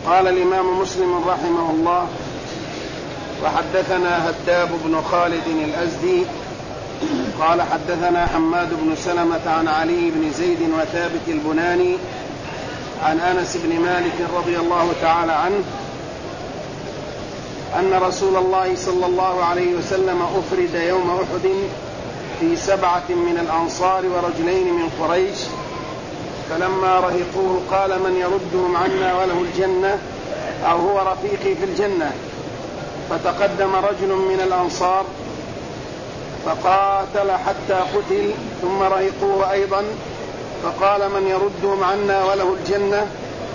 قال الإمام مسلم رحمه الله: وحدثنا هداب بن خالد الأزدي قال حدثنا حماد بن سلمة عن علي بن زيد وثابت البناني عن أنس بن مالك رضي الله تعالى عنه أن رسول الله صلى الله عليه وسلم أفرد يوم أحد في 7 من الأنصار ورجلين من قريش، فلما رهقوه قال: من يردهم عنا وله الجنة أو هو رفيقي في الجنة؟ فتقدم رجل من الأنصار فقاتل حتى قتل، ثم رهقوه أيضا فقال: من يردهم عنا وله الجنة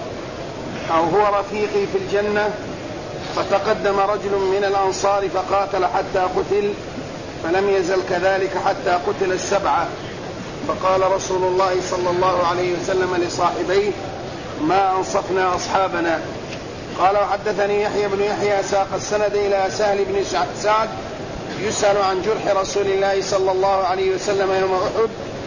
أو هو رفيقي في الجنة؟ فتقدم رجل من الأنصار فقاتل حتى قتل، فلم يزل كذلك حتى قتل 7. فقال رسول الله صلى الله عليه وسلم لصاحبيه: ما أنصفنا أصحابنا. قال: وحدثني يحيى بن يحيى ساق السند إلى سهل بن سعد يسأل عن جرح رسول الله صلى الله عليه وسلم يوم أحد،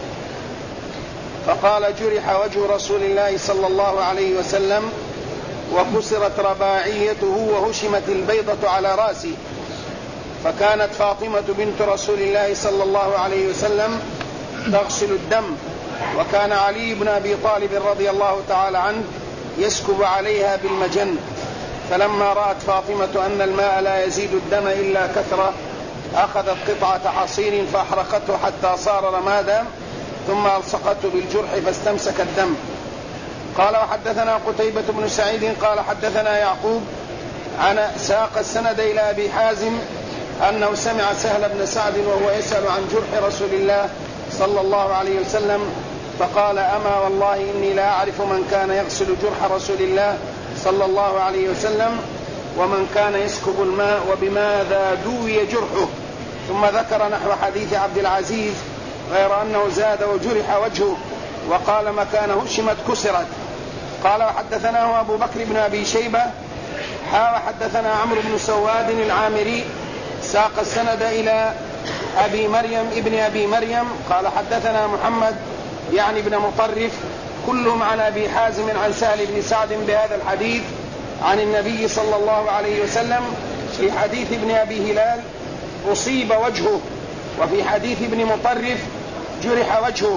فقال: جرح وجه رسول الله صلى الله عليه وسلم وكسرت رباعيته وهشمت البيضة على رأسه. فكانت فاطمة بنت رسول الله صلى الله عليه وسلم تغسل الدم، وكان علي بن أبي طالب رضي الله تعالى عنه يسكب عليها بالمجن، فلما رأت فاطمة أن الماء لا يزيد الدم إلا كثرة أخذت قطعة حصير فأحرقته حتى صار رمادا، ثم ألصقته بالجرح فاستمسك الدم. قال: وحدثنا قتيبة بن سعيد قال حدثنا يعقوب عن ساق السند إلى أبي حازم أنه سمع سهل بن سعد وهو يسأل عن جرح رسول الله صلى الله عليه وسلم، فقال: أما والله إني لا أعرف من كان يغسل جرح رسول الله صلى الله عليه وسلم ومن كان يسكب الماء وبماذا دوي جرحه. ثم ذكر نحو حديث عبد العزيز غير أنه زاد وجرح وجهه، وقال: مكان هشمت كسرت. قال: وحدثناه أبو بكر بن أبي شيبة وحدثنا عمرو بن سواد العامري ساق السند إلى أبي مريم ابن أبي مريم قال حدثنا محمد يعني بن مطرف كلهم عن أبي حازم عن سهل بن سعد بهذا الحديث عن النبي صلى الله عليه وسلم. في حديث ابن أبي هلال أصيب وجهه، وفي حديث ابن مطرف جرح وجهه.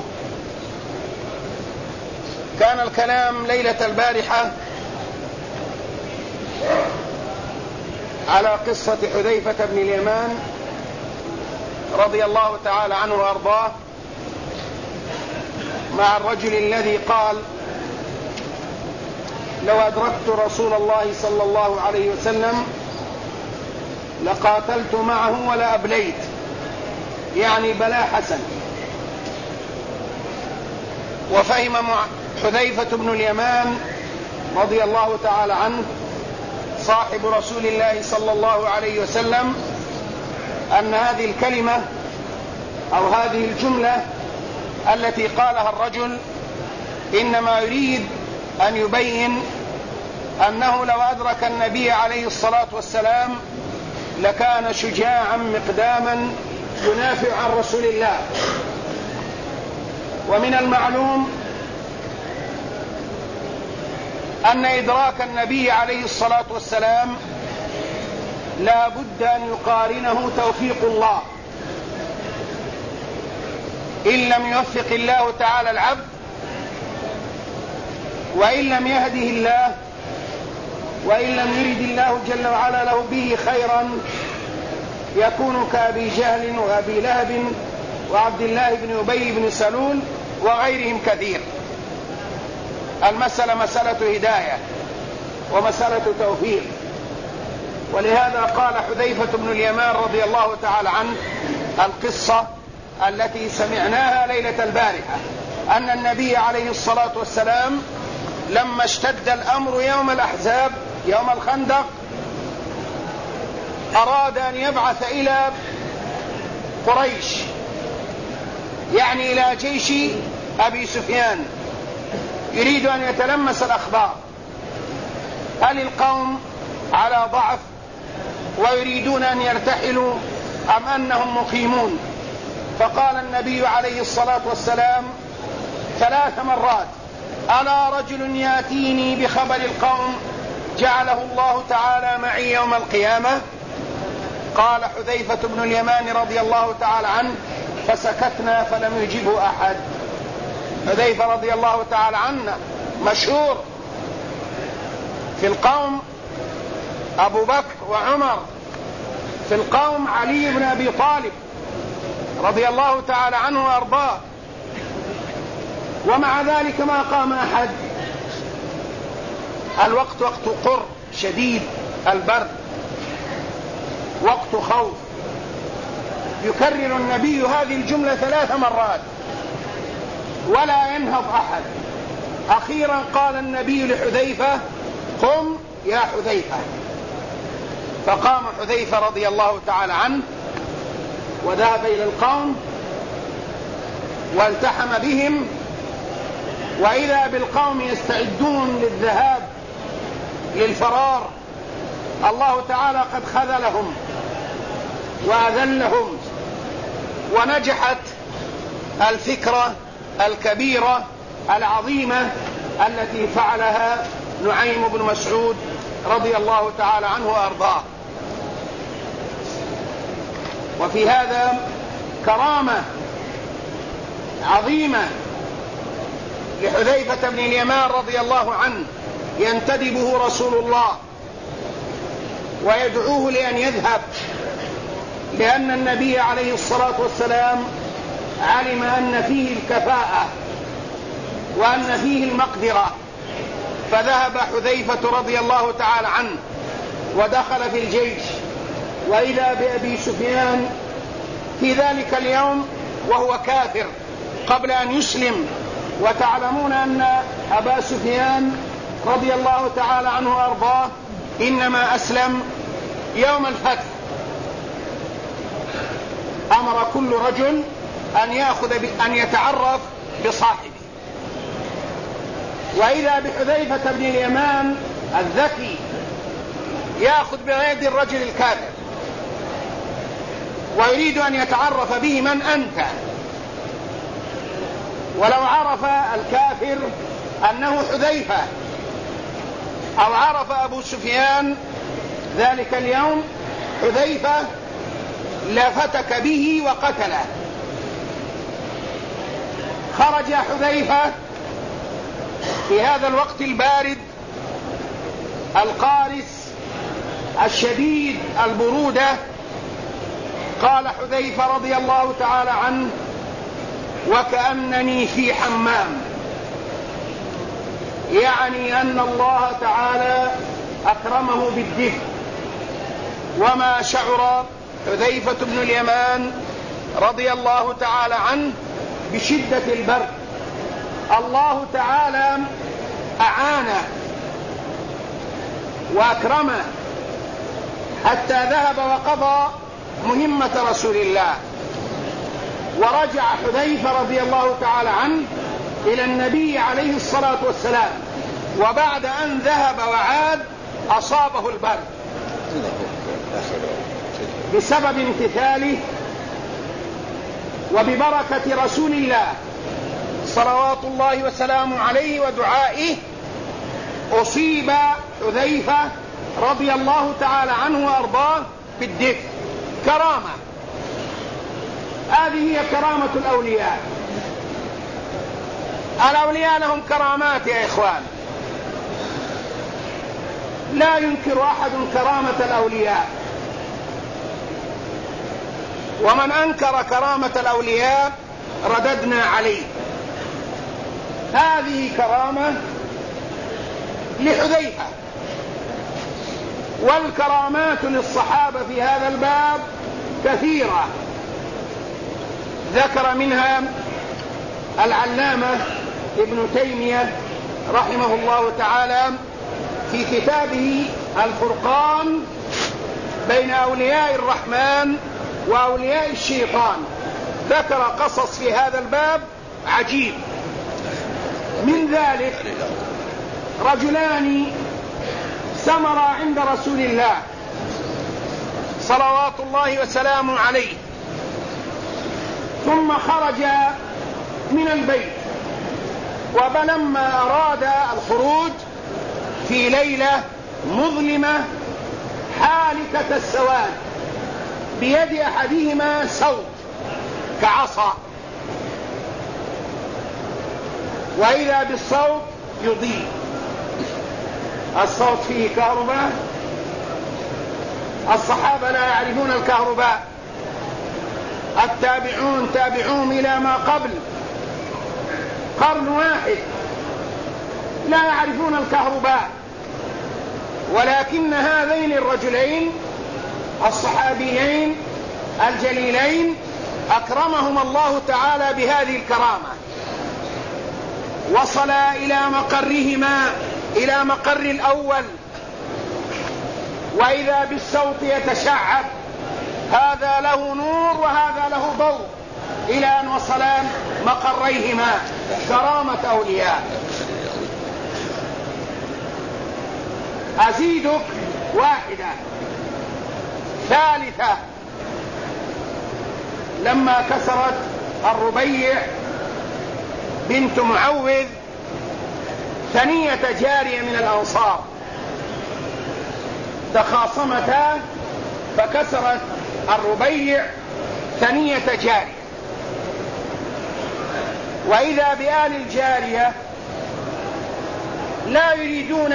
كان الكلام ليلة البارحة على قصة حذيفة بن اليمان رضي الله تعالى عنه وأرضاه مع الرجل الذي قال: لو أدركت رسول الله صلى الله عليه وسلم لقاتلت معه ولا أبليت، يعني بلا حسن. وفهم حذيفة بن اليمان رضي الله تعالى عنه صاحب رسول الله صلى الله عليه وسلم أن هذه الكلمة أو هذه الجملة التي قالها الرجل إنما يريد أن يبين أنه لو أدرك النبي عليه الصلاة والسلام لكان شجاعا مقداما ينافع عن رسول الله. ومن المعلوم أن إدراك النبي عليه الصلاة والسلام لا بد أن يقارنه توفيق الله. إن لم يوفق الله تعالى العبد وإن لم يهده الله وإن لم يرد الله جل وعلا له به خيرا يكون كأبي جهل وأبي لهب وعبد الله بن أبي بن سلول وغيرهم كثير. المسألة مسألة هداية ومسألة توفيق. ولهذا قال حذيفة بن اليمان رضي الله تعالى عنه القصة التي سمعناها ليلة البارحة أن النبي عليه الصلاة والسلام لما اشتد الأمر يوم الأحزاب يوم الخندق أراد أن يبعث إلى قريش، يعني إلى جيش أبي سفيان، يريد أن يتلمس الأخبار، هل القوم على ضعف ويريدون أن يرتحلوا أم أنهم مقيمون؟ فقال النبي عليه الصلاة والسلام 3 مرات: ألا رجل يأتيني بخبر القوم جعله الله تعالى معي يوم القيامة. قال حذيفة بن اليمان رضي الله تعالى عنه: فسكتنا فلم يجبه أحد. حذيفة رضي الله تعالى عنه مشهور في القوم أبو بكر وعمر، في القوم علي بن أبي طالب رضي الله تعالى عنه وأرضاه، ومع ذلك ما قام أحد. الوقت وقت قر شديد، البرد، وقت خوف. يكرر النبي هذه الجملة 3 مرات ولا ينهض أحد. أخيرا قال النبي لحذيفة: قم يا حذيفة. فقام حذيفة رضي الله تعالى عنه وذهب إلى القوم والتحم بهم، وإذا بالقوم يستعدون للذهاب للفرار. الله تعالى قد خذلهم وأذلهم، ونجحت الفكرة الكبيرة العظيمة التي فعلها نعيم بن مسعود رضي الله تعالى عنه وأرضاه. وفي هذا كرامة عظيمة لحذيفة بن اليمان رضي الله عنه، ينتدبه رسول الله ويدعوه لأن يذهب، لأن النبي عليه الصلاة والسلام علم أن فيه الكفاءة وأن فيه المقدرة. فذهب حذيفة رضي الله تعالى عنه ودخل في الجيش، وإذا بأبي سفيان في ذلك اليوم وهو كافر قبل أن يسلم. وتعلمون أن أبا سفيان رضي الله تعالى عنه وأرضاه إنما أسلم يوم الفتح. أمر كل رجل أن يتعرف بصاحبه، وإذا بحذيفة بن اليمان الذكي يأخذ بيد الرجل الكافر ويريد أن يتعرف به: من أنت؟ ولو عرف الكافر أنه حذيفة أو عرف أبو سفيان ذلك اليوم حذيفة لفتك به وقتله. خرج حذيفة في هذا الوقت البارد القارس الشديد البرودة. قال حذيفة رضي الله تعالى عنه: وكأنني في حمام، يعني أن الله تعالى أكرمه بالدفء. وما شعر حذيفة بن اليمان رضي الله تعالى عنه بشدة البرد. الله تعالى أعانه وأكرمه حتى ذهب وقضى مهمة رسول الله. ورجع حذيفة رضي الله تعالى عنه إلى النبي عليه الصلاة والسلام، وبعد أن ذهب وعاد أصابه البرد بسبب امتثاله وببركة رسول الله صلوات الله وسلامه عليه ودعائه. أصيب حذيفة رضي الله تعالى عنه وأرضاه بالدفء. كرامة، هذه هي كرامة الأولياء. الأولياء لهم كرامات يا إخوان، لا ينكر أحد كرامة الأولياء، ومن أنكر كرامة الأولياء رددنا عليه. هذه كرامة لحذيفة، والكرامات للصحابة في هذا الباب كثيرة. ذكر منها العلامة ابن تيمية رحمه الله تعالى في كتابه الفرقان بين أولياء الرحمن وأولياء الشيطان. ذكر قصص في هذا الباب عجيب. من ذلك رجلان سمرا عند رسول الله صلوات الله وسلامه عليه، ثم خرج من البيت، ولما أراد الخروج في ليلة مظلمة حالكة السواد، بيد أحدهما صوت كعصا، وإذا بالصوت يضيء. الصوت فيه كهرباء، الصحابة لا يعرفون الكهرباء، التابعون تابعوهم إلى ما قبل قرن واحد لا يعرفون الكهرباء، ولكن هذين الرجلين الصحابيين الجليلين أكرمهم الله تعالى بهذه الكرامة، وصلا إلى مقرهما، إلى مقر الأول، وإذا بالصوت يتشعب، هذا له نور وهذا له ضوء، إلى أن وصلا مقريهما. كرامة أولياء. أزيدك واحدة ثالثة، لما كسرت الربيع بنت معوذ ثنية جارية من الأنصار، تخاصمتا فكسرت الربيع ثنية جارية، وإذا بآل الجارية لا يريدون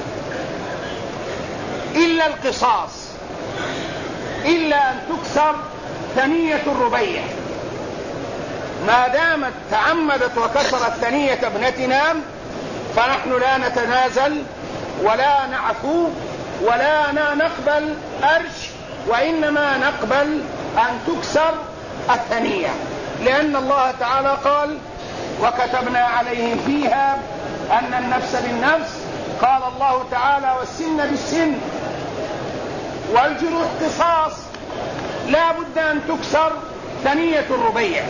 إلا القصاص، إلا أن تكسر ثنية الربيع. ما دامت تعمدت وكسرت ثنية ابنتنا فنحن لا نتنازل ولا نعفو ولا نقبل أرش، وإنما نقبل أن تكسر الثنية، لأن الله تعالى قال: وكتبنا عليهم فيها أن النفس بالنفس، قال الله تعالى: والسن بالسن، والجروح قصاص، لا بد أن تكسر ثنية الربيع.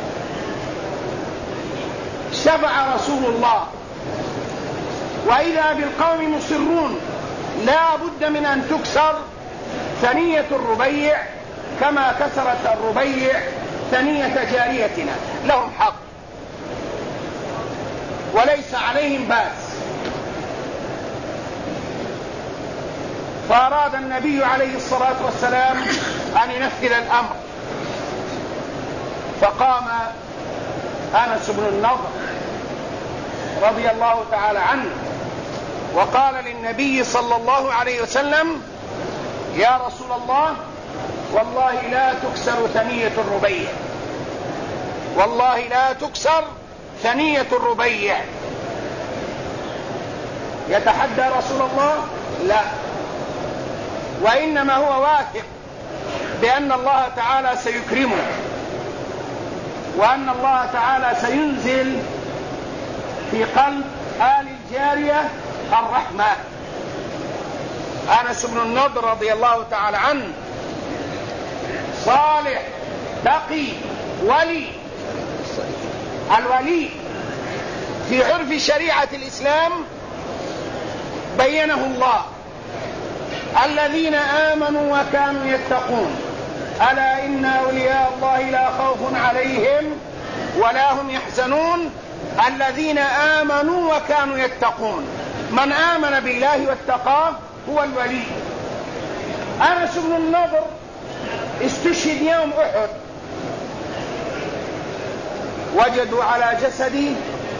شفع رسول الله، وإذا بالقوم مصرون، لا بد من أن تكسر ثنية الربيع كما كسرت الربيع ثنية جاريتنا. لهم حق وليس عليهم بأس. فأراد النبي عليه الصلاة والسلام أن ينفذ الأمر، فقام أنس بن النضر رضي الله تعالى عنه وقال للنبي صلى الله عليه وسلم: يا رسول الله، والله لا تكسر ثنية الربيع، والله لا تكسر ثنية الربيع. يتحدى رسول الله؟ لا، وإنما هو واثق بأن الله تعالى سيكرمه، وأن الله تعالى سينزل في قلب آل الجارية الرحمة. أنس بن النضر رضي الله تعالى عنه صالح تقي ولي. الولي في عرف شريعة الإسلام بينه الله: الذين آمنوا وكانوا يتقون، ألا إن أولياء الله لا خوف عليهم ولا هم يحزنون، الذين آمنوا وكانوا يتقون. من آمن بالله واتقاه هو الولي. أنس بن النضر استشهد يوم أحد، وجدوا على جسد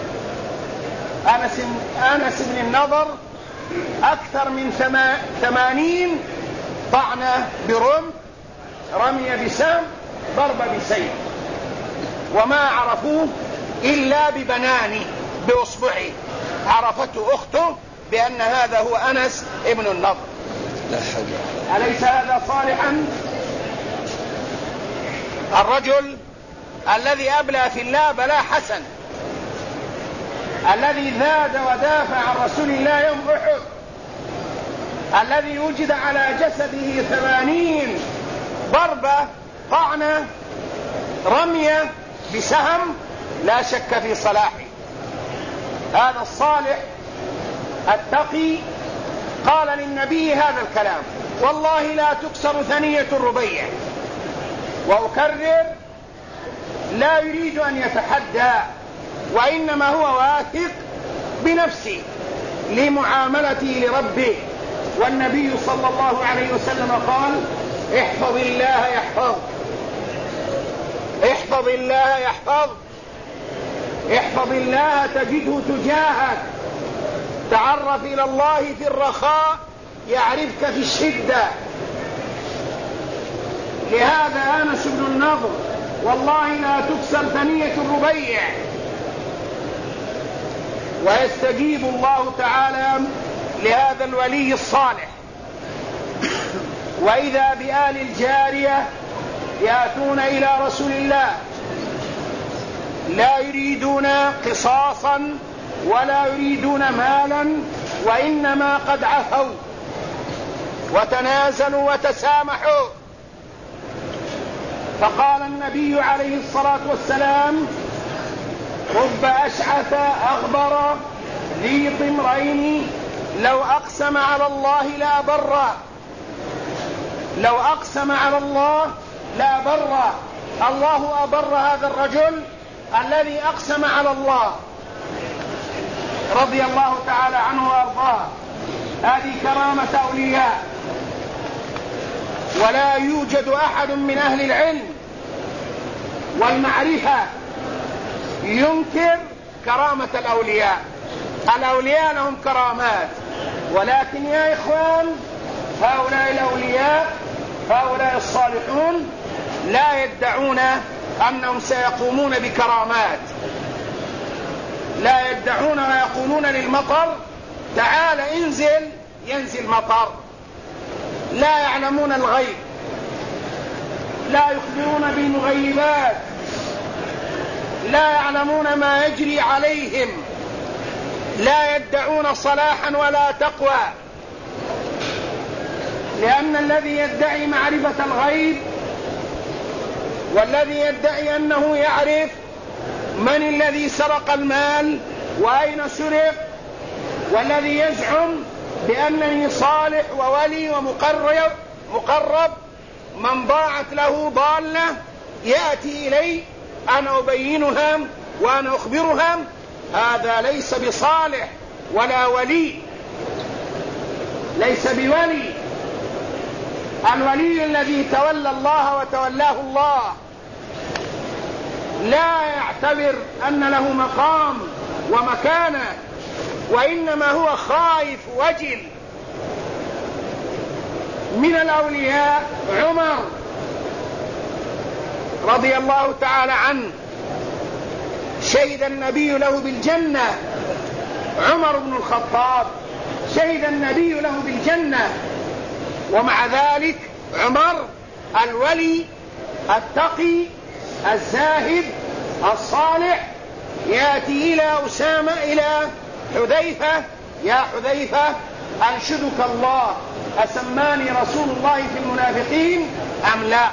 أنس بن النضر أكثر من 80 طعنة برمح، رمي بسهم، ضرب بسيف، وما عرفوه إلا ببنان بأصبعه، عرفته أخته بأن هذا هو أنس ابن النضر. أليس هذا صالحا؟ الرجل الذي أبلى في الله بلا حسن، الذي ذاد ودافع عن رسول الله يوم أحد، الذي وجد على جسده 80 ضربة، طعنة، رمية بسهم، لا شك في صلاحه. هذا الصالح التقي قال للنبي هذا الكلام: والله لا تكسر ثنية الربيع. وأكرر: لا يريد أن يتحدى، وإنما هو واثق بنفسه لمعاملته لربه، والنبي صلى الله عليه وسلم قال: احفظ الله يحفظك، احفظ الله يحفظك، احفظ الله تجده تجاهك، تعرف إلى الله في الرخاء يعرفك في الشدة. لهذا أنس بن النضر: والله لا تكسر ثنية الربيع. ويستجيب الله تعالى لهذا الولي الصالح. وإذا بآل الجارية يأتون إلى رسول الله لا يريدون قصاصا ولا يريدون مالا، وإنما قد عفوا وتنازلوا وتسامحوا. فقال النبي عليه الصلاة والسلام: رب أشعث أغبر ذي طمرين لو أقسم على الله لا بر، لو أقسم على الله لا بر. الله أبر هذا الرجل الذي أقسم على الله، رضي الله تعالى عنه وأرضاه. هذه كرامة أولياء. ولا يوجد أحد من أهل العلم والمعرفة ينكر كرامة الأولياء. الأولياء لهم كرامات، ولكن يا إخوان هؤلاء الأولياء، هؤلاء الصالحون لا يدعون أنهم سيقومون بكرامات، لا يدعون ويقولون للمطر: تعال انزل، ينزل مطر. لا يعلمون الغيب، لا يخبرون بالمغيبات، لا يعلمون ما يجري عليهم، لا يدعون صلاحا ولا تقوى. لأن الذي يدعي معرفة الغيب والذي يدعي أنه يعرف من الذي سرق المال وأين سرق، والذي يزعم بأنني صالح وولي ومقرب من ضاعت له ضالة يأتي إلي أنا أبينها وأنا أخبرها، هذا ليس بصالح ولا ولي، ليس بولي. الولي الذي تولى الله وتولاه الله لا يعتبر أن له مقام ومكانة، وإنما هو خائف وجل. من الأولياء عمر رضي الله تعالى عنه، شهد النبي له بالجنة. عمر بن الخطاب شهد النبي له بالجنة، ومع ذلك عمر الولي التقي الزاهد الصالح يأتي إلى أسامة إلى حذيفة: يا حذيفة أنشدك الله، أسماني رسول الله في المنافقين أم لا؟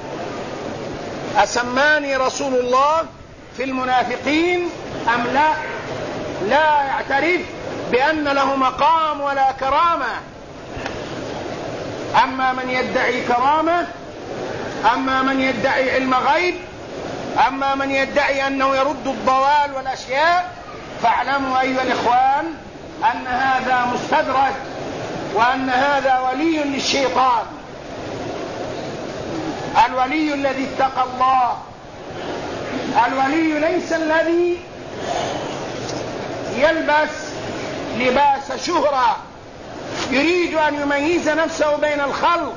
أسماني رسول الله في المنافقين أم لا؟ لا يعترف بأن له مقام ولا كرامة. أما من يدعي كرامة، أما من يدعي علم غيب، أما من يدعي أنه يرد الضلال والأشياء، فاعلموا أيها الإخوان أن هذا مستدرج، وأن هذا ولي للشيطان. الولي الذي اتقى الله، الولي ليس الذي يلبس لباس شهرة يريد أن يميز نفسه بين الخلق،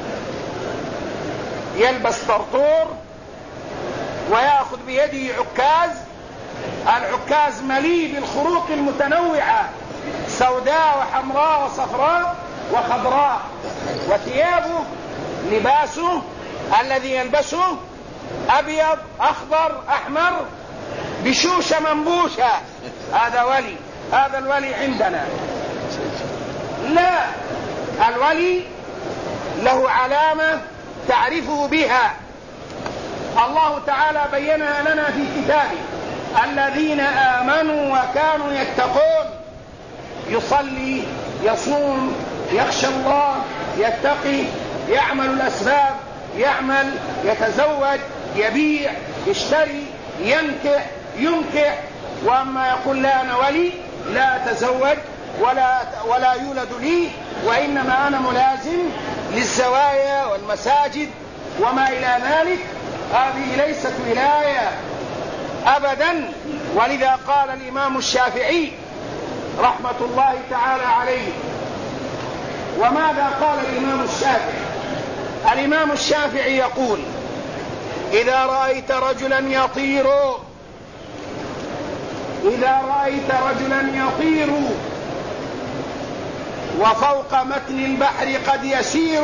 يلبس طرطور ويأخذ بيده عكاز، العكاز مليء بالخروق المتنوعة، سوداء وحمراء وصفراء وخضراء، وثيابه لباسه الذي يلبسه أبيض أخضر أحمر بشوشة منبوشة. هذا ولي، هذا الولي عندنا. لا، الولي له علامة تعرفه بها، الله تعالى بينها لنا في كتابه: الذين آمنوا وكانوا يتقون، يصلي، يصوم، يخشى الله، يتقي، يعمل الأسباب، يعمل، يتزوج، يبيع، يشتري، ينكح، ينكح. وأما يقول لا أنا ولي، لا أتزوج ولا يولد لي، وإنما أنا ملازم للزوايا والمساجد وما إلى ذلك. هذه ليست ولاية أبدا. ولذا قال الإمام الشافعي رحمة الله تعالى عليه. وماذا قال الإمام الشافعي؟ الإمام الشافعي يقول: إذا رأيت رجلا يطير وفوق متن البحر قد يسير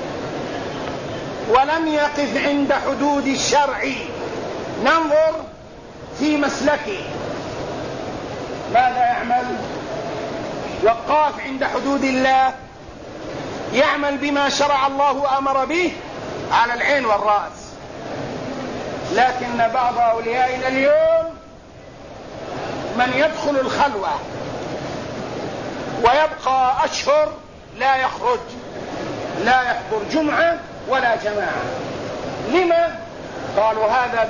ولم يقف عند حدود الشرع، ننظر في مسلكه ماذا يعمل. وقاف عند حدود الله، يعمل بما شرع الله أمر به على العين والرأس. لكن بعض أوليائنا اليوم من يدخل الخلوة ويبقى أشهر لا يخرج، لا يحضر جمعة ولا جماعة. لما؟ قالوا هذا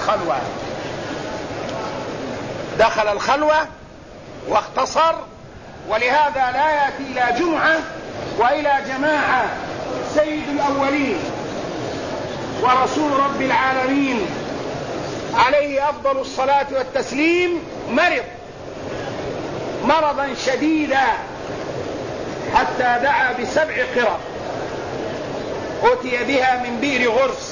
دخل الخلوة واختصر، ولهذا لا يأتي إلى جمعة وإلى جماعة. سيد الأولين ورسول رب العالمين عليه أفضل الصلاة والتسليم مرض مرضا شديدا حتى دعا ب7 قرب أتي بها من بئر غرس،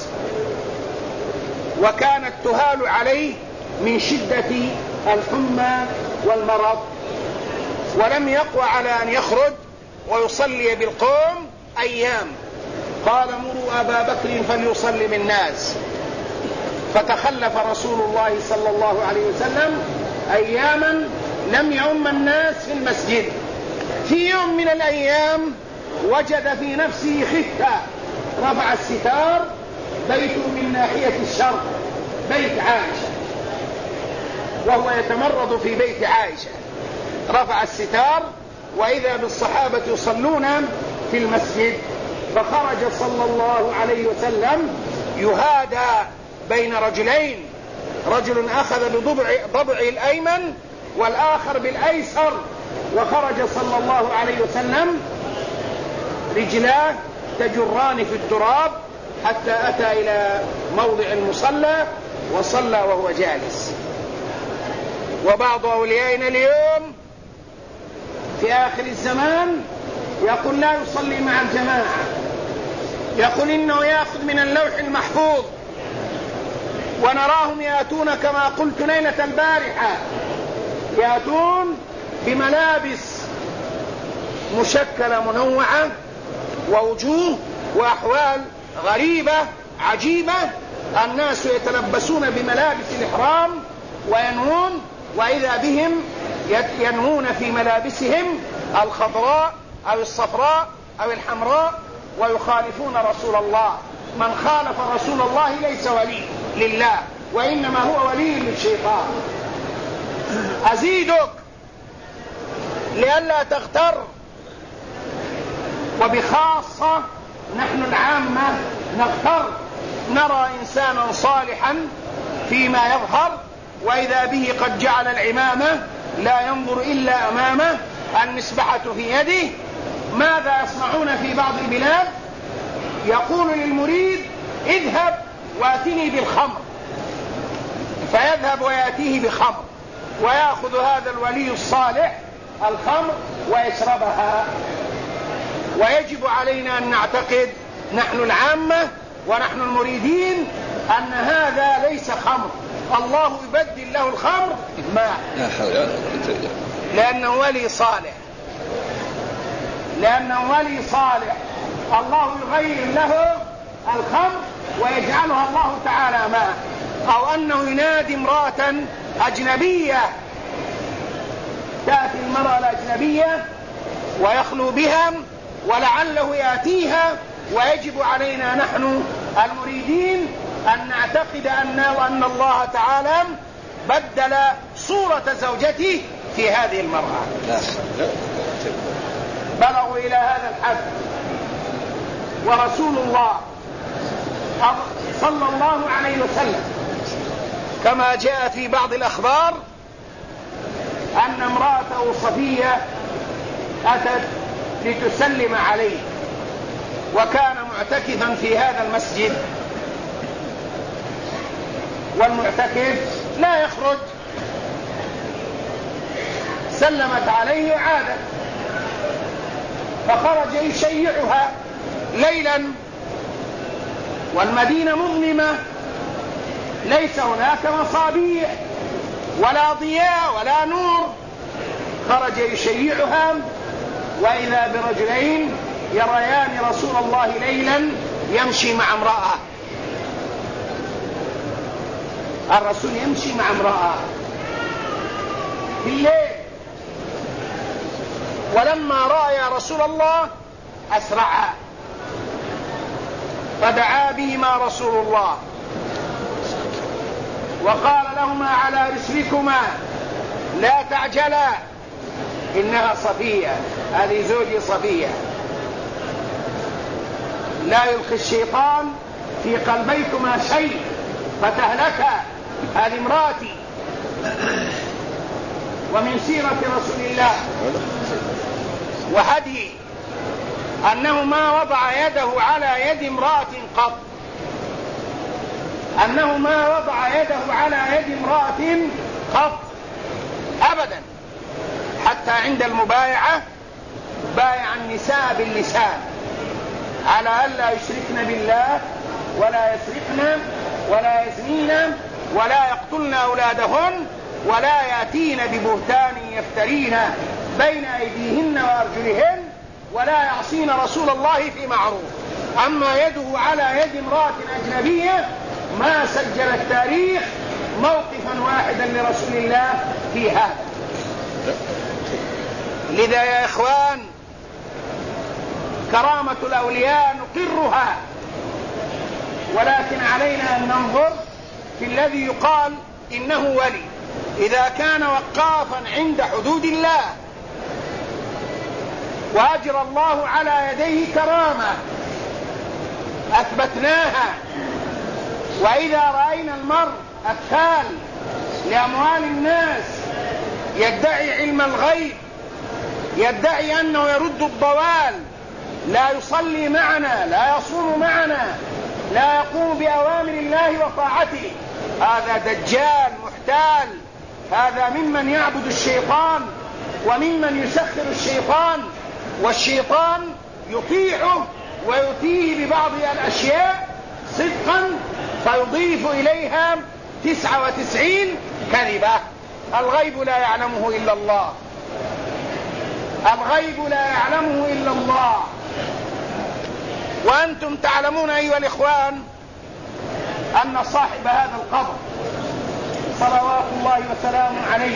وكانت تهال عليه من شدة الحمى والمرض، ولم يقوى على أن يخرج ويصلي بالقوم أيام. قال: مروا أبا بكر فليصلي بالناس. فتخلف رسول الله صلى الله عليه وسلم أياما لم يؤم الناس في المسجد. في يوم من الأيام وجد في نفسه خفة، رفع الستار، بيته من ناحية الشرق، بيت عائشة، وهو يتمرض في بيت عائشة. رفع الستار وإذا بالصحابة يصلون في المسجد، فخرج صلى الله عليه وسلم يهادى بين رجلين، رجل أخذ بضبع الأيمن والآخر بالأيسر، وخرج صلى الله عليه وسلم رجلاه تجران في التراب حتى أتى إلى موضع المصلى وصلى وهو جالس. وبعض أوليائنا اليوم في آخر الزمان يقول لا يصلي مع الجماعة، يقول إنه يأخذ من اللوح المحفوظ. ونراهم يأتون كما قلت ليلة البارحة، يأتون بملابس مشكلة منوعة ووجوه وأحوال غريبة عجيبة. الناس يتلبسون بملابس الإحرام وينوون، وإذا بهم ينوون في ملابسهم الخضراء أو الصفراء أو الحمراء ويخالفون رسول الله. من خالف رسول الله ليس ولي لله، وإنما هو ولي للشيطان. أزيدك لئلا تغتر، وبخاصة نحن العامة نغتر، نرى إنسانا صالحا فيما يظهر، وإذا به قد جعل العمامة لا ينظر إلا أمامه، المسبحة في يده. ماذا يصنعون في بعض البلاد؟ يقول للمريد: اذهب واتني بالخمر، فيذهب ويأتيه بخمر، ويأخذ هذا الولي الصالح الخمر ويشربها. ويجب علينا أن نعتقد نحن العامة ونحن المريدين أن هذا ليس خمر، الله يبدل له الخمر ماء، لأنه ولي صالح، الله يغير له الخمر ويجعلها الله تعالى ماء. أو أنه ينادي امرأة أجنبية، تأتي المرأة الأجنبية ويخلو بها ولعله يأتيها. ويجب علينا نحن المريدين أن نعتقد أن الله تعالى بدل صورة زوجته في هذه المرأة. بلغوا إلى هذا الحد. ورسول الله صلى الله عليه وسلم كما جاء في بعض الأخبار أن امرأته صفية أتت لتسلم عليه، وكان معتكفا في هذا المسجد، والمعتكف لا يخرج. سلمت عليه وعادت، فخرج يشيعها ليلا والمدينة مظلمة، ليس هناك مصابيح ولا ضياء ولا نور. خرج يشيعها وإذا برجلين يريان رسول الله ليلا يمشي مع امرأة. الرسول يمشي مع امرأة في الليل، ولما رأى يا رسول الله أسرعا، فدعا بهما رسول الله وقال لهما على رسلكما لا تعجلا، إنها صفية، هذه زوجي صفية. لا يلقي الشيطان في قلبيكما شيء فتهلكا، هذه امرأتي. ومن سيرة رسول الله وهدي أنه ما وضع يده على يد امرأة قط، أنه ما وضع يده على يد امرأة قط أبدا، حتى عند المبايعة بايع النساء باللسان على ألا يشركن بالله ولا يسرقن ولا يزنين ولا يقتلن أولادهن ولا يأتين ببهتان يفترين بين أيديهن وأرجلهن ولا يعصين رسول الله في معروف. أما يده على يد امرأة أجنبية ما سجل التاريخ موقفا واحدا لرسول الله في هذا. لذا يا إخوان كرامة الأولياء نقرها، ولكن علينا أن ننظر في الذي يقال إنه ولي. إذا كان وقافا عند حدود الله وأجرى الله على يديه كرامة أثبتناها، وإذا رأينا المرء أكال لأموال الناس يدعي علم الغيب، يدعي أنه يرد الضوال، لا يصلي معنا، لا يصوم معنا، لا يقوم بأوامر الله وطاعته، هذا دجال محتال، هذا ممن يعبد الشيطان وممن يسخر الشيطان، والشيطان يطيعه ويؤتيه ببعض الأشياء صدقا فيضيف إليها 99 كذبة. الغيب لا يعلمه إلا الله، الغيب لا يعلمه إلا الله. وأنتم تعلمون أيها الإخوان أن صاحب هذا القبر صلوات الله وسلامه عليه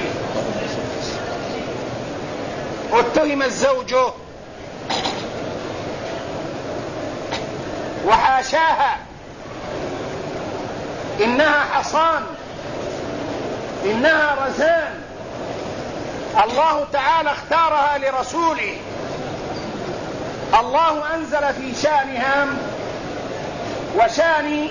اتهم الزوج وحاشاها، إنها حصان، إنها رزان، الله تعالى اختارها لرسوله، الله أنزل في شأنها وشأن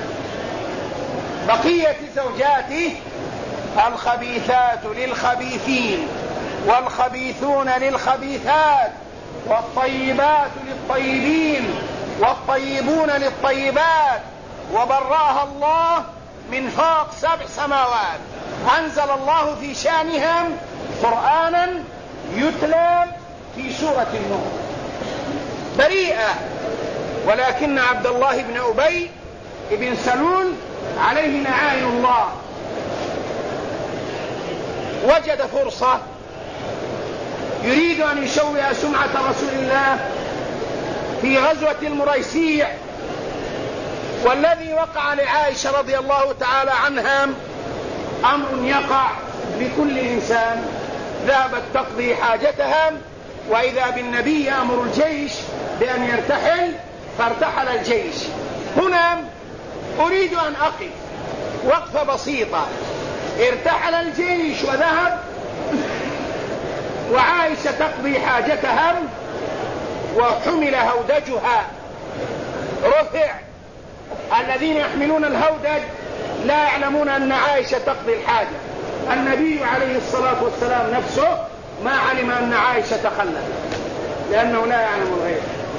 بقية زوجاته الخبيثات للخبيثين والخبيثون للخبيثات والطيبات للطيبين والطيبون للطيبات، وبرأها الله من فوق 7 سماوات. أنزل الله في شأنها قرآنا يتلى في سورة النور بريئة، ولكن عبد الله بن أبي بن سلول عليه لعائن الله وجد فرصة يريد أن يشوه سمعة رسول الله في غزوة المريسيع، والذي وقع لعائشة رضي الله تعالى عنها أمر يقع لكل إنسان، ذهبت تقضي حاجتها وإذا بالنبي يأمر الجيش بأن يرتحل، فارتحل الجيش. هنا أريد أن أقف وقفة بسيطة. ارتحل الجيش وذهب وعائشة تقضي حاجتها وحمل هودجها، رفع. الذين يحملون الهودج لا يعلمون أن عائشة تقضي الحاجة. النبي عليه الصلاة والسلام نفسه ما علم أن عائشة تخلت، لأنه لا يعلم الغيب،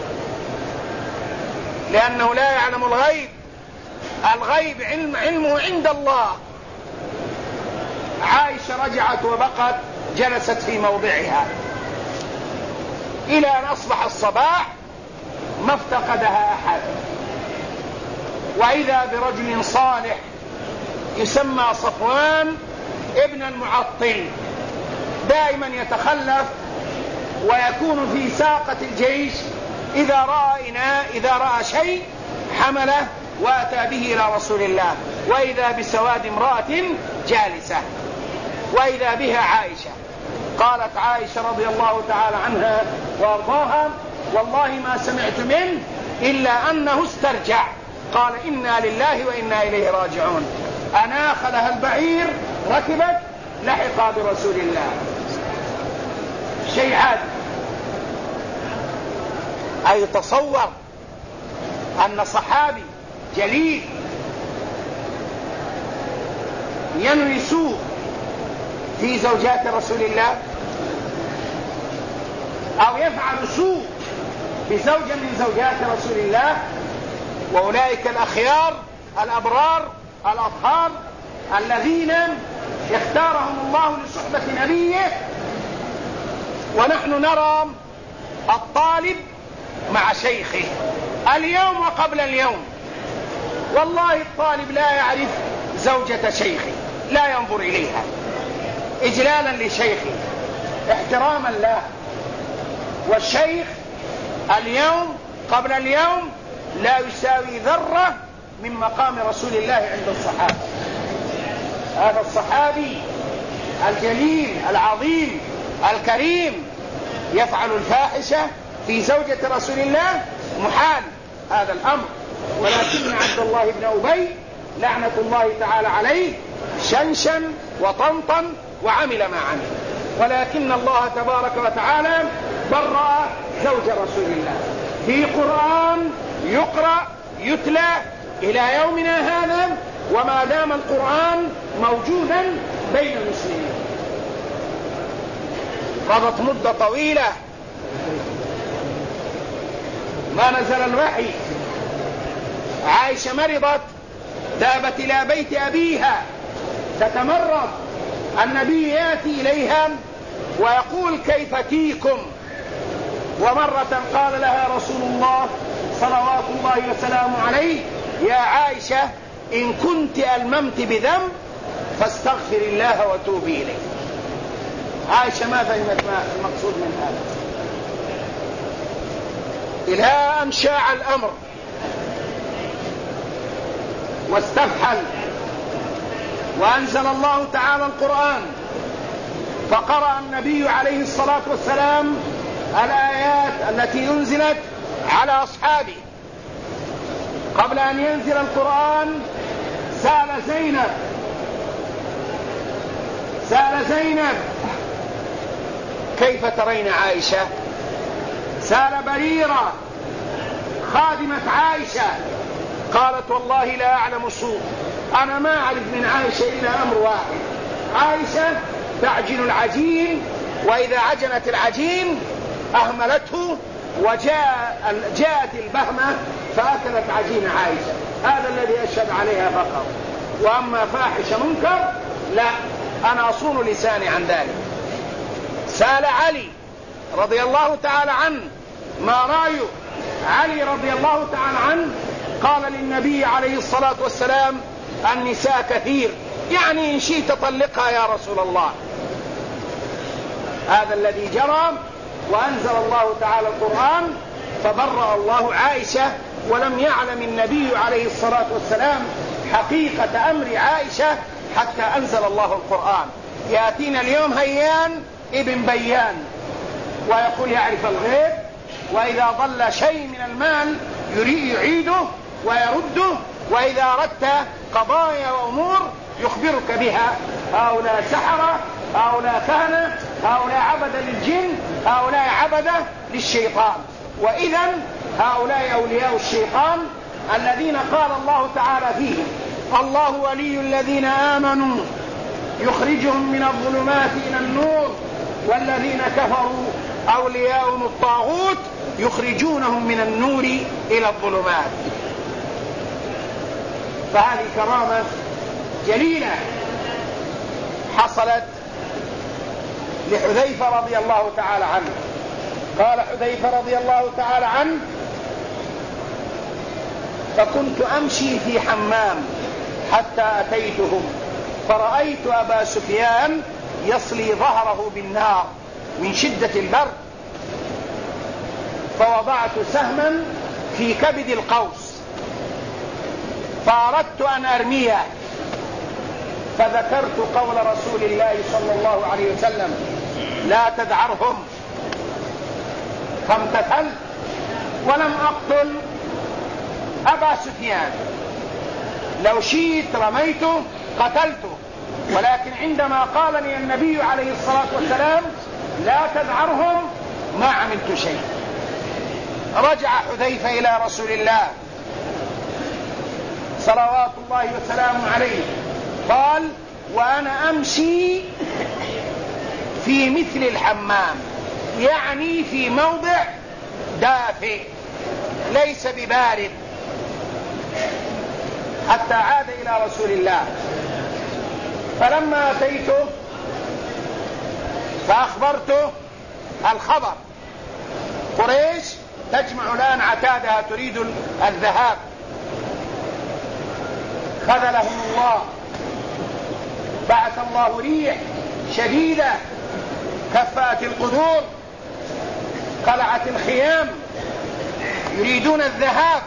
لأنه لا يعلم الغيب. الغيب علمه عند الله. عائشة رجعت وبقت جلست في موضعها إلى أن أصبح الصباح ما افتقدها أحد، وإذا برجل صالح يسمى صفوان ابن المعطل، دائما يتخلف ويكون في ساقة الجيش، إذا رأى شيء حمله وأتى به إلى رسول الله، وإذا بسواد امرأة جالسة، وإذا بها عائشة. قالت عائشة رضي الله تعالى عنها وارضاها: والله ما سمعت منه إلا أنه استرجع. قال: إنا لله وإنا إليه راجعون. أناخ لها البعير، ركبت، لحق برسول الله. شيء عادي. أي تصور أن صحابي جليل ينوي سوء في زوجات رسول الله، أو يفعل سوء بزوجة من زوجات رسول الله، وأولئك الأخيار الأبرار الأطهار الذين اختارهم الله لصحبة نبيه، ونحن نرى الطالب مع شيخه اليوم وقبل اليوم. والله الطالب لا يعرف زوجة شيخه، لا ينظر إليها إجلالا لشيخه، احتراما له. والشيخ اليوم قبل اليوم لا يساوي ذرة من مقام رسول الله عند الصحابة. هذا الصحابي الجليل العظيم الكريم يفعل الفاحشة في زوجة رسول الله، محال هذا الأمر. ولكن عبد الله بن أبي لعنة الله تعالى عليه شنشن وطنطن وعمل ما عمل، ولكن الله تبارك وتعالى برأ زوج رسول الله في قرآن يقرأ يتلى إلى يومنا هذا، وما دام القرآن موجودا بين المسلمين. مضت مدة طويلة ما نزل الوحي. عائشة مرضت، ذهبت إلى بيت أبيها تتمرض. النبي يأتي إليها ويقول: كيف فيكم؟ ومرة قال لها رسول الله صلوات الله وسلامه عليه: يا عائشة إن كنت ألممت بذنب فاستغفر الله وتوبي إليه. عائشة ما فهمت ما المقصود من هذا، إلى أن شاع الأمر واستفحل، وأنزل الله تعالى القرآن، فقرأ النبي عليه الصلاة والسلام الآيات التي أنزلت على أصحابه. قبل أن ينزل القرآن سأل زينب: كيف ترين عائشة؟ سأل بريرة خادمة عائشة، قالت: والله لا أعلم سوء، أنا ما أعرف من عائشة إلا أمر واحد: عائشة تعجن العجين، وإذا عجنت العجين أهملته، وجاءت البهمة فأكلت عجين عائشة. هذا الذي أشهد عليها فقط، وأما فاحش منكر لا، أنا أصون لساني عن ذلك. سأل علي رضي الله تعالى عنه: ما رأيه؟ علي رضي الله تعالى عنه قال للنبي عليه الصلاة والسلام: النساء كثير، يعني إن شئت طلقها يا رسول الله. هذا الذي جرى، وأنزل الله تعالى القرآن فبرأ الله عائشة، ولم يعلم النبي عليه الصلاة والسلام حقيقة أمر عائشة حتى أنزل الله القرآن. يأتينا اليوم هيان ابن بيان ويقول يعرف الغيب، وإذا ضل شيء من المال يعيده ويرده، وإذا أردت قضايا وأمور يخبرك بها. هؤلاء سحرة، هؤلاء كهنة، هؤلاء عبد للجن، هؤلاء عبد للشيطان. وإذا هؤلاء أولياء الشيطان الذين قال الله تعالى فيهم: الله ولي الذين آمنوا يخرجهم من الظلمات إلى النور والذين كفروا أولياؤهم الطاغوت يخرجونهم من النور إلى الظلمات. فهذه كرامة جليلة حصلت لحذيفة رضي الله تعالى عنه. قال حذيفة رضي الله تعالى عنه: فكنت أمشي في حمام حتى أتيتهم فرأيت أبا سفيان يصلي ظهره بالنار من شدة البرد، فوضعت سهما في كبد القوس فأردت أن أرميه، فذكرت قول رسول الله صلى الله عليه وسلم: لا تدعرهم، فامتثلت ولم أقتل أبا سفيان. لو شئت رميته قتلته، ولكن عندما قال لي النبي عليه الصلاة والسلام لا تدعرهم ما عملت شيء. رجع حذيفة إلى رسول الله صلوات الله وسلامه عليه قال: وأنا أمشي في مثل الحمام، يعني في موضع دافئ ليس ببارد، حتى عاد إلى رسول الله. فلما أتيته فأخبرته الخبر. قريش تجمع الآن عتادها تريد الذهاب، خذلهم الله، بعث الله ريح شديدة كفأت القدور، قلعت الخيام، يريدون الذهاب.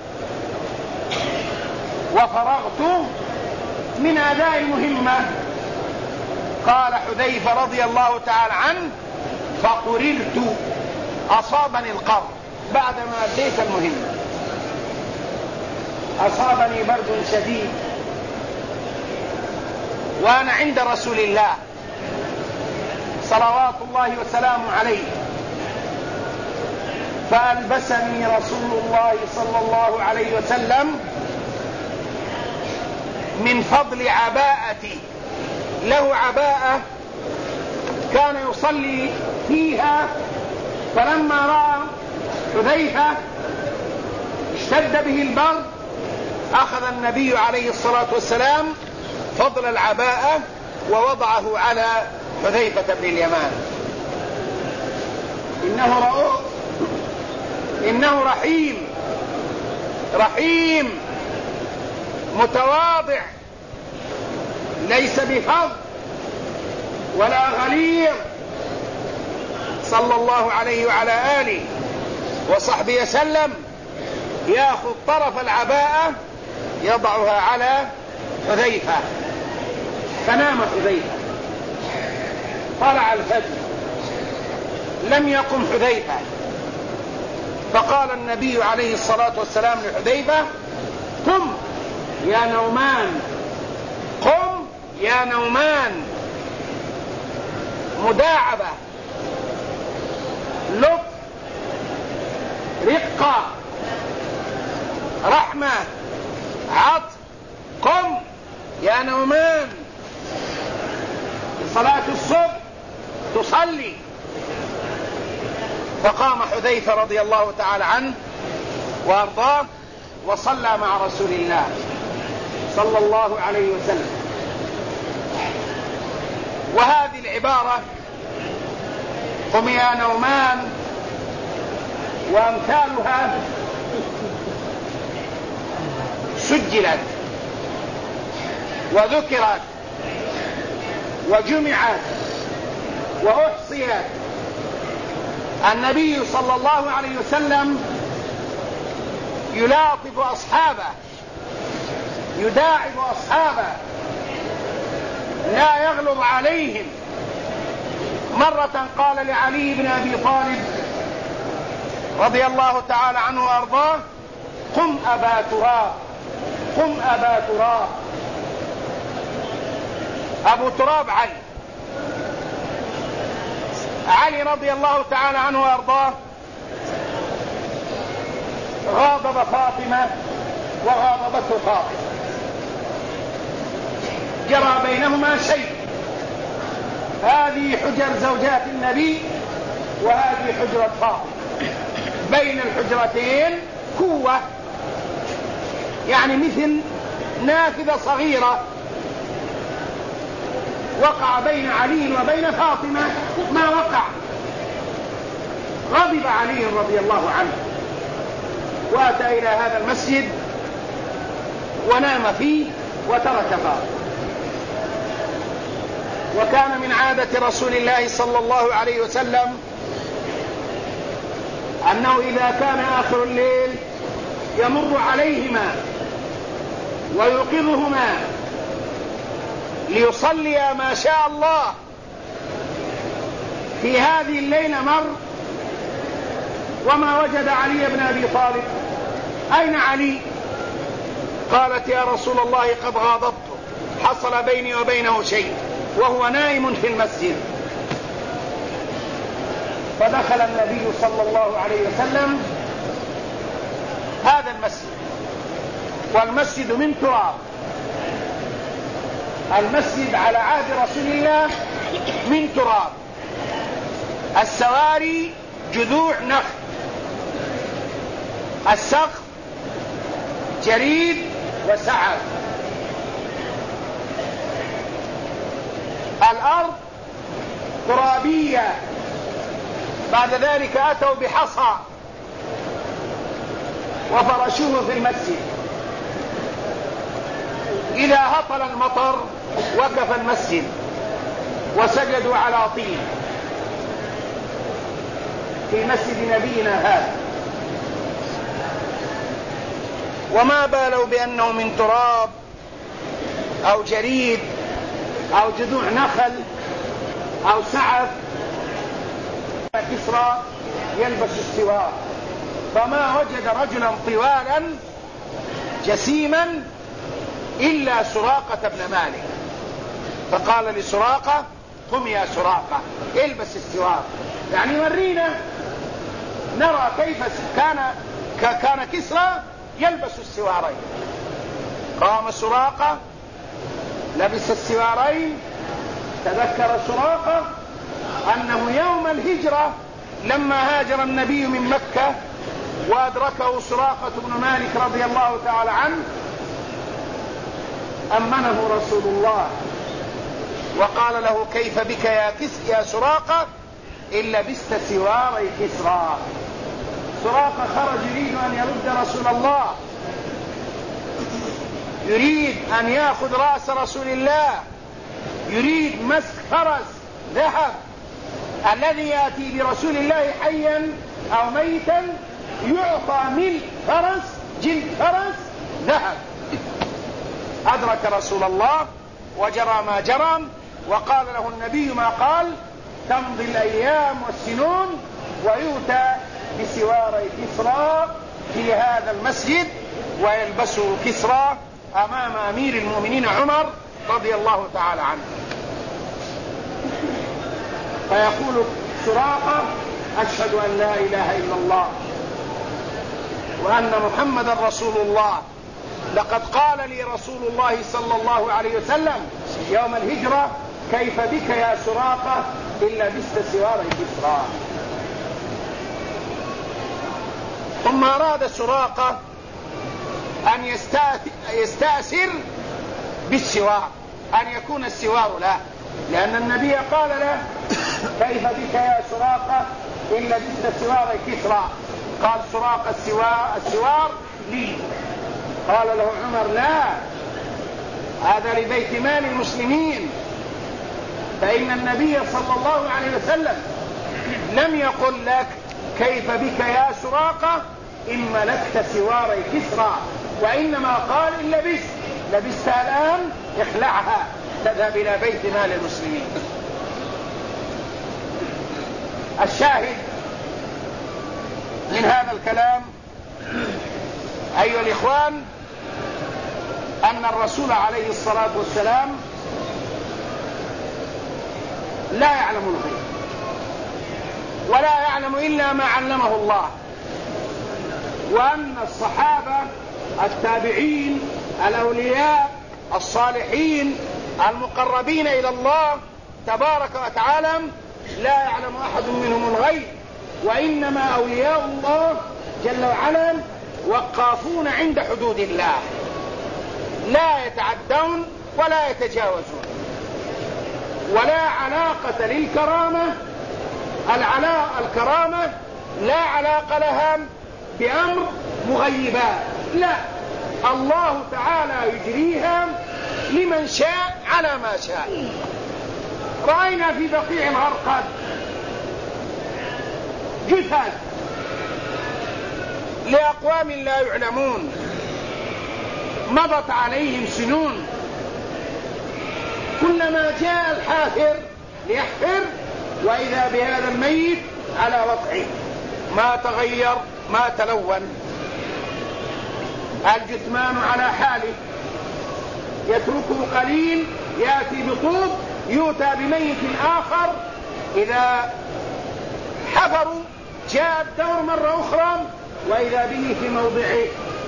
وفرغت من أداء المهمة. قال حذيفة رضي الله تعالى عنه: فقررت، أصابني القرر بعدما أديت المهمة، أصابني برد شديد وأنا عند رسول الله صلوات الله وسلامه عليه، فألبسني رسول الله صلى الله عليه وسلم من فضل عباءتي. له عباءة كان يصلي فيها، فلما رأى حذيفة اشتد به البرد أخذ النبي عليه الصلاة والسلام فضل العباءة ووضعه على حذيفة بن اليمان. إنه رؤوف، إنه رحيم، رحيم متواضع، ليس بفظ ولا غليظ، صلى الله عليه وعلى آله وصحبه وسلم. يأخذ طرف العباءة يضعها على حذيفة، فنام حذيفة. طلع الفجر لم يقم حذيفة، فقال النبي عليه الصلاة والسلام لحذيفة: قم يا نومان، قم يا نومان. مداعبة، لطف، رقة، رحمة، عطف. قم يا نومان، صلاة الصبح تصلي. فقام حذيفة رضي الله تعالى عنه وارضاه وصلى مع رسول الله صلى الله عليه وسلم. وهذه العبارة قم يا نومان وأمثالها سجلت وذكرت وجمعت وأحصيت. النبي صلى الله عليه وسلم يلاطف أصحابه، يداعب أصحابه، لا يغلظ عليهم. مرة قال لعلي بن أبي طالب رضي الله تعالى عنه وأرضاه: قم أبا تراب، قم أبا تراب. أبو تراب علي رضي الله تعالى عنه وأرضاه غاضب فاطمة وغاضبته فاطمة، جرى بينهما شيء، هذه حجر زوجات النبي وهذه حجرة فاطمة، بين الحجرتين كوة، يعني مثل نافذة صغيرة وقع بين علي وبين فاطمة ما وقع. غضب علي رضي الله عنه وأتى إلى هذا المسجد ونام فيه وترك فاطمة. وكان من عادة رسول الله صلى الله عليه وسلم أنه إذا كان آخر الليل يمر عليهما ويوقظهما ليصليا ما شاء الله. في هذه الليلة مر وما وجد علي بن أبي طالب. أين علي؟ قالت يا رسول الله قد غاضبته، حصل بيني وبينه شيء وهو نائم في المسجد. فدخل النبي صلى الله عليه وسلم هذا المسجد، والمسجد من تراب. المسجد على عهد رسول الله من تراب، السواري جذوع نخل، السقف جريد وسعف، الأرض ترابية. بعد ذلك أتوا بحصى وفرشوه في المسجد. إذا هطل المطر وقف المسجد وسجدوا على طين في مسجد نبينا هذا. وما بالوا بأنه من تراب أو جريد أو جذوع نخل أو سعف. كسرى يلبس السوار، فما وجد رجلا طوالا جسيما إلا سراقة بن مالك، فقال لسراقة قم يا سراقة البس السوار، يعني ورينا نرى كيف كان كسرى يلبس السوارين. قام سراقة لبس السوارين. تذكر سراقة أنه يوم الهجرة لما هاجر النبي من مكة وأدركه سراقة بن مالك رضي الله تعالى عنه، أمنه رسول الله وقال له كيف بك يا سراقة إن لبست سواري كسرى. سراقة خرج يريد أن يرد رسول الله، يريد أن يأخذ رأس رسول الله، يريد مسك فرس ذهب الذي يأتي برسول الله حيا أو ميتا يعطى من فرس جلد فرس ذهب. أدرك رسول الله وجرى ما جرى، وقال له النبي ما قال: تمضي الأيام والسنون ويؤتى بسواري كسرى في هذا المسجد ويلبسه كسرى أمام أمير المؤمنين عمر رضي الله تعالى عنه. فيقول سراقة: أشهد أن لا إله إلا الله وأن محمدا رسول الله، لقد قال لي رسول الله صلى الله عليه وسلم يوم الهجرة: كيف بك يا سراقة إن لبست سواري كسرى. ثم أراد سراقة أن يستأثر بالسوار، أن يكون السوار له، لأن النبي قال له: كيف بك يا سراقة إن لبست سواري كسرى. قال سراقة: السوار لي. قال له عمر: لا، هذا لبيت مال المسلمين، فإن النبي صلى الله عليه وسلم لم يقل لك كيف بك يا سراقة إن ملكت سواري كسرى، وإنما قال: إن لبستها الآن اخلعها تذهب إلى بيت مال المسلمين. الشاهد من هذا الكلام أيها الإخوان أن الرسول عليه الصلاة والسلام لا يعلم الغيب ولا يعلم إلا ما علمه الله، وأن الصحابة التابعين الأولياء الصالحين المقربين إلى الله تبارك وتعالى لا يعلم أحد منهم الغيب، وإنما أولياء الله جل وعلا وقافون عند حدود الله، لا يتعدون ولا يتجاوزون. ولا علاقة للكرامة، الكرامة لا علاقة لها بأمر مغيبات، لا، الله تعالى يجريها لمن شاء على ما شاء. رأينا في بقيع الغرقد جثث لأقوام لا يعلمون، مضت عليهم سنون، كلما جاء الحافر ليحفر وإذا بهذا الميت على وضعه، ما تغير ما تلون، الجثمان على حاله، يتركه قليل يأتي بطوب يؤتى بميت آخر، إذا حفروا جاء الدور مرة أخرى وإذا به في موضعه.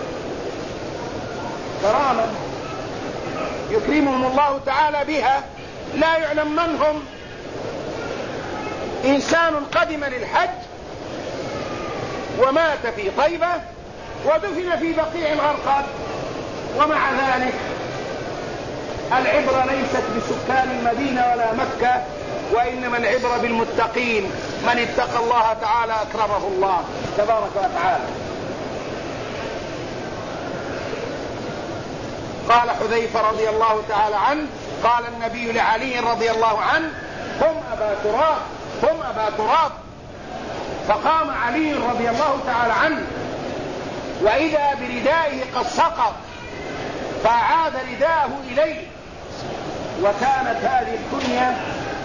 كرامة يكرمهم الله تعالى بها، لا يعلم من هم. إنسان قدم للحج ومات في طيبة ودفن في بقيع الغرقد، ومع ذلك العبرة ليست بسكان المدينة ولا مكة، وإنما العبرة بالمتقين، من اتقى الله تعالى أكرمه الله تبارك وتعالى. قال حذيفة رضي الله تعالى عنه قال النبي لعلي رضي الله عنه هم أبا تراب، هم أبا تراب. فقام علي رضي الله تعالى عنه وإذا بردائه قد سقط، فأعاد رداءه إليه. وكانت هذه الكنية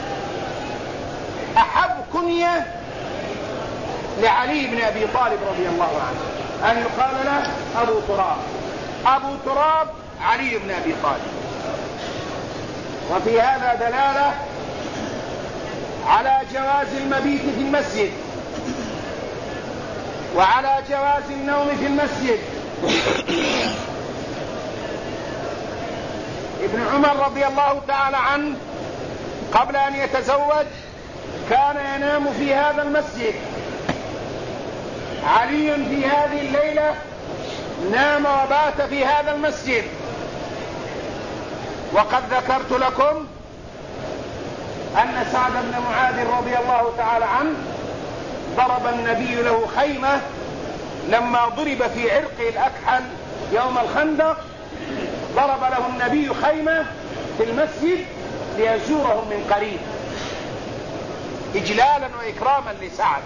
أحب كنية لعلي بن أبي طالب رضي الله عنه، أن يقال له أبو تراب، أبو تراب علي بن أبي طالب. وفي هذا دلالة على جواز المبيت في المسجد وعلى جواز النوم في المسجد. ابن عمر رضي الله تعالى عنه قبل أن يتزوج كان ينام في هذا المسجد. علي في هذه الليلة نام وبات في هذا المسجد. وقد ذكرت لكم أن سعد بن معاذ رضي الله تعالى عنه ضرب النبي له خيمة لما ضرب في عرقه الأكحل يوم الخندق، ضرب له النبي خيمة في المسجد ليزورهم من قريب إجلالا وإكراما لسعد.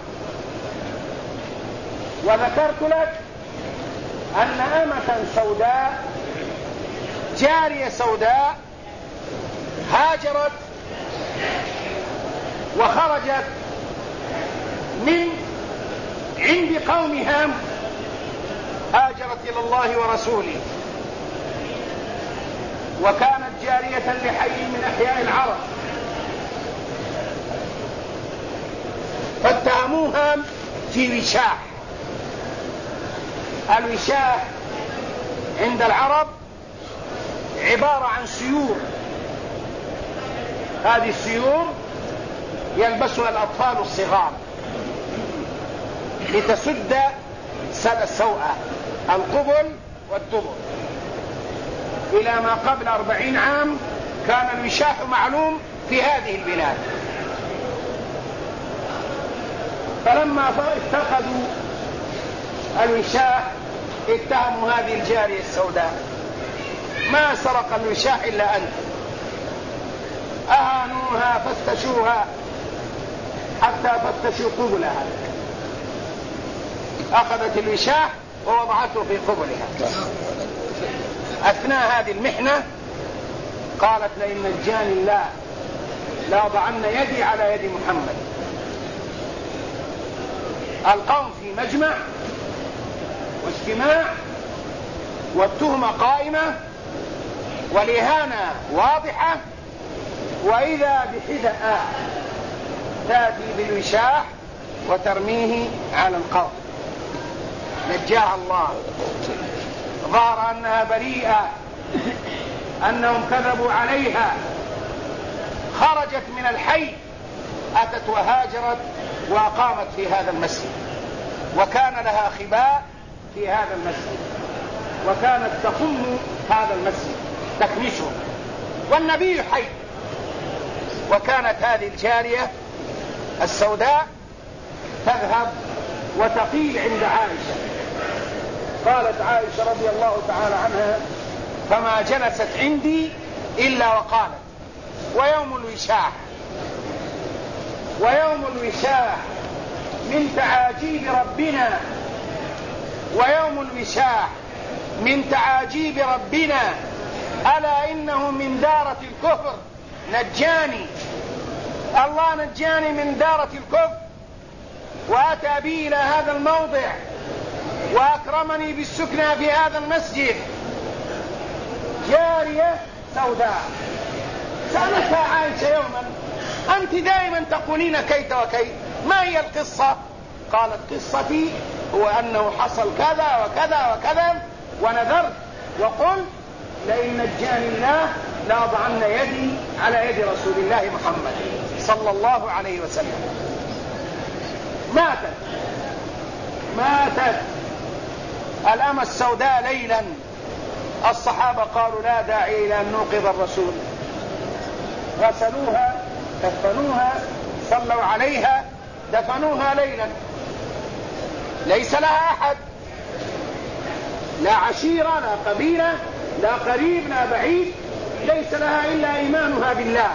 وذكرت لك أن أمة سوداء، جارية سوداء، هاجرت وخرجت من عند قومها، هاجرت إلى الله ورسوله، وكانت جارية لحي من أحياء العرب، فاتهموها في وشاح. الوشاح عند العرب عبارة عن سيور، هذه السيور يلبسها الأطفال الصغار لتسد السوءة، القبل والدبر. إلى ما قبل 40 عام كان الوشاح معلوم في هذه البلاد، فلما اتخذوا الوشاح اتهموا هذه الجارية السوداء، ما سرق الوشاح إلا أنت. أهانوها فافتشوها حتى فتشوا قبلها، أخذت الوشاح ووضعته في قبلها. أثناء هذه المحنة قالت لئن نجاني الله لأضعن يدي على يد محمد. القوم في مجمع واجتماع والتهمة قائمة والإهانة واضحة، وإذا بحدأ تأتي بالوشاح وترميه على القوم. نجاها الله، ظهر أنها بريئة، أنهم كذبوا عليها، خرجت من الحي أتت وهاجرت وأقامت في هذا المسجد، وكان لها خباء في هذا المسجد، وكانت تخم هذا المسجد تكنسه والنبي حي. وكانت هذه الجارية السوداء تذهب وتقيل عند عائشة. قالت عائشة رضي الله تعالى عنها: فما جلست عندي إلا وقالت: ويوم الوشاح، ويوم الوشاح من تعاجيب ربنا، ويوم الوشاح من تعاجيب ربنا، ألا إنه من دارة الكفر نجاني، الله نجاني من دارة الكفر وأتى بي إلى هذا الموضع وأكرمني بالسكنى في هذا المسجد. جارية سوداء سألتها عائشة يوما: أنت دائما تقولين كيت وكيت، ما هي القصة؟ قالت: قصتي هو أنه حصل كذا وكذا وكذا، ونذرت وقلت لئن نجاني الله لأضعن يدي على يد رسول الله محمد صلى الله عليه وسلم. ماتت الأمة السوداء ليلا. الصحابة قالوا: لا داعي إلى أن نوقظ الرسول. غسلوها، كفنوها، صلوا عليها، دفنوها ليلا. ليس لها أحد، لا عشيرة، لا قبيلة، لا قريب، لا بعيد، ليس لها إلا إيمانها بالله.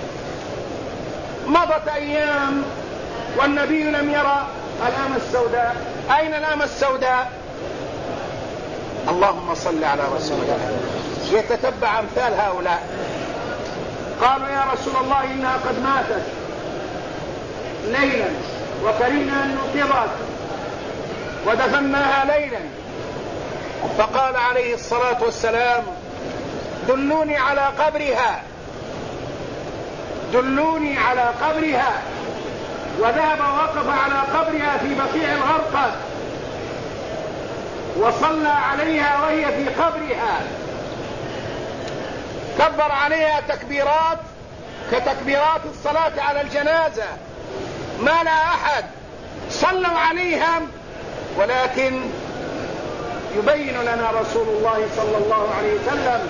مضت أيام والنبي لم يرى الأمة السوداء. أين الأمة السوداء؟ اللهم صل على رسول الله. يتتبع أمثال هؤلاء. قالوا: يا رسول الله إنها قد ماتت ليلا وكرهنا أن نوقظك ودفناها ليلا. فقال عليه الصلاة والسلام: دلوني على قبرها، دلوني على قبرها. وذهب ووقف على قبرها في بقيع الغرقد وصلى عليها وهي في قبرها، كبر عليها تكبيرات كتكبيرات الصلاة على الجنازة، ما لا أحد، صلوا عليها. ولكن يبين لنا رسول الله صلى الله عليه وسلم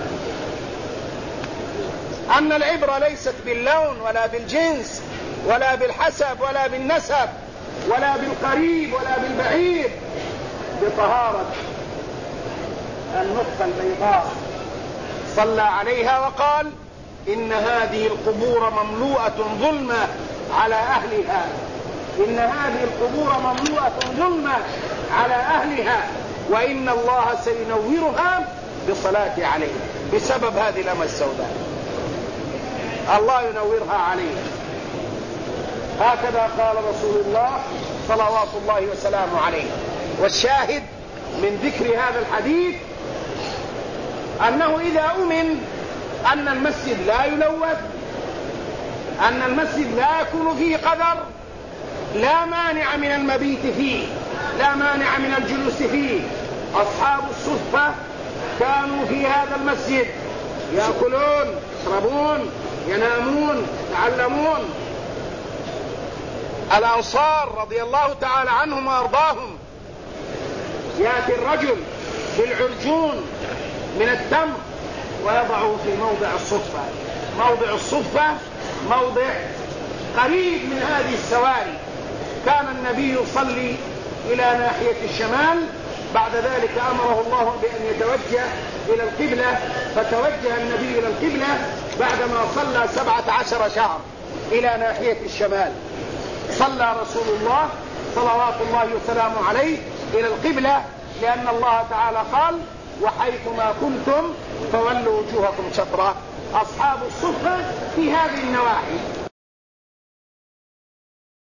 أن العبرة ليست باللون ولا بالجنس ولا بالحسب ولا بالنسب ولا بالقريب ولا بالبعيد، بطهارة النطفة البيضاء. صلى عليها وقال: إن هذه القبور مملوءة ظلمة على أهلها، إن هذه القبور مملوءة ظلمة على أهلها، وإن الله سينورها بالصلاة عليه. بسبب هذه الأمة السوداء الله ينورها عليه. هكذا قال رسول الله صلوات الله وسلامه عليه. والشاهد من ذكر هذا الحديث أنه إذا أمن أن المسجد لا يلوث، أن المسجد لا يكون فيه قدر، لا مانع من المبيت فيه، لا مانع من الجلوس فيه. أصحاب الصفة كانوا في هذا المسجد يأكلون، يشربون، ينامون، يتعلمون. الأنصار رضي الله تعالى عنهم وأرضاهم يأتي الرجل بالعرجون من التمر ويضعه في موضع الصفة. موضع الصفة موضع قريب من هذه السواري. كان النبي يصلي إلى ناحية الشمال، بعد ذلك أمره الله بأن يتوجه إلى القبلة، فتوجه النبي إلى القبلة بعدما صلى 17 شهر إلى ناحية الشمال. صلى رسول الله صلوات الله وسلامه عليه إلى القبلة، لأن الله تعالى قال: وحيثما كنتم فولوا وجوهكم شطرا. أصحاب الصفة في هذه النواحي.